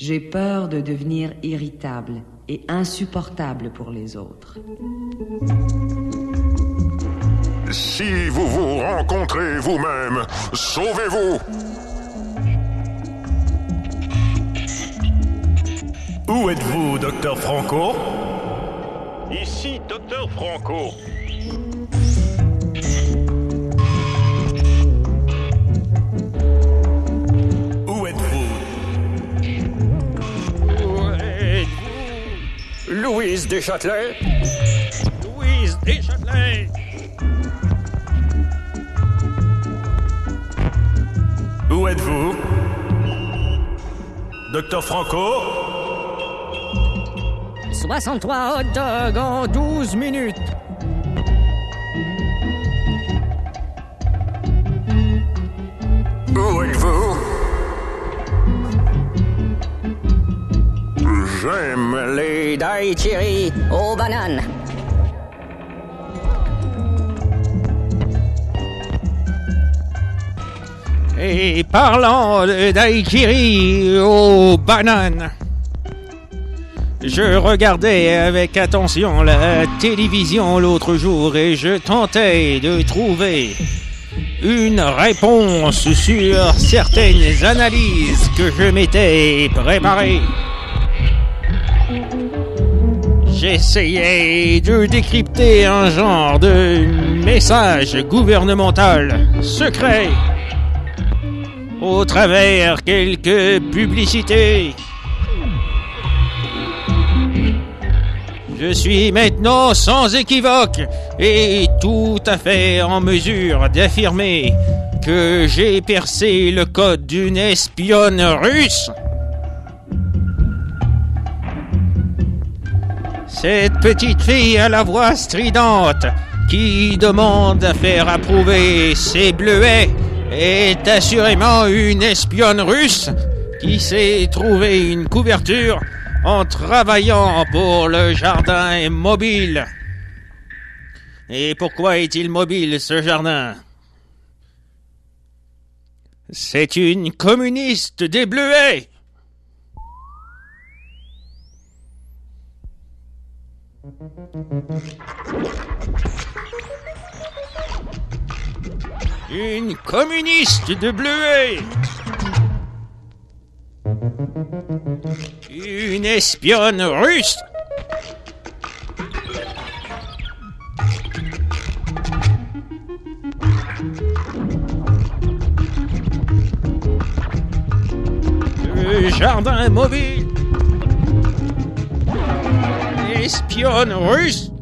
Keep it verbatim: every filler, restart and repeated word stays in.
J'ai peur de devenir irritable et insupportable pour les autres. Si vous vous rencontrez vous-même, sauvez-vous! Où êtes-vous, docteur Franco? Ici, docteur Franco. Où êtes-vous? Où êtes-vous? Louise Deschâtelet. Louise Deschâtelet. Où êtes-vous? Docteur Franco? soixante-trois hot dogs en douze minutes. Où êtes-vous? J'aime Les daiquiris aux bananes. Et parlant de daiquiri aux bananes, je regardais avec attention la télévision l'autre jour et je tentais de trouver une réponse sur certaines analyses que je m'étais préparées. J'essayais de décrypter un genre de message gouvernemental secret au travers quelques publicités. Je suis maintenant sans équivoque et tout à fait en mesure d'affirmer que j'ai percé le code d'une espionne russe. Cette petite fille à la voix stridente qui demande à faire approuver ses bleuets est assurément une espionne russe qui s'est trouvé une couverture en travaillant pour le jardin mobile. Et pourquoi est-il mobile, ce jardin? C'est une communiste des bleuets. Une communiste de bleuets. Une espionne russe. Le jardin mobile. Espionne russe.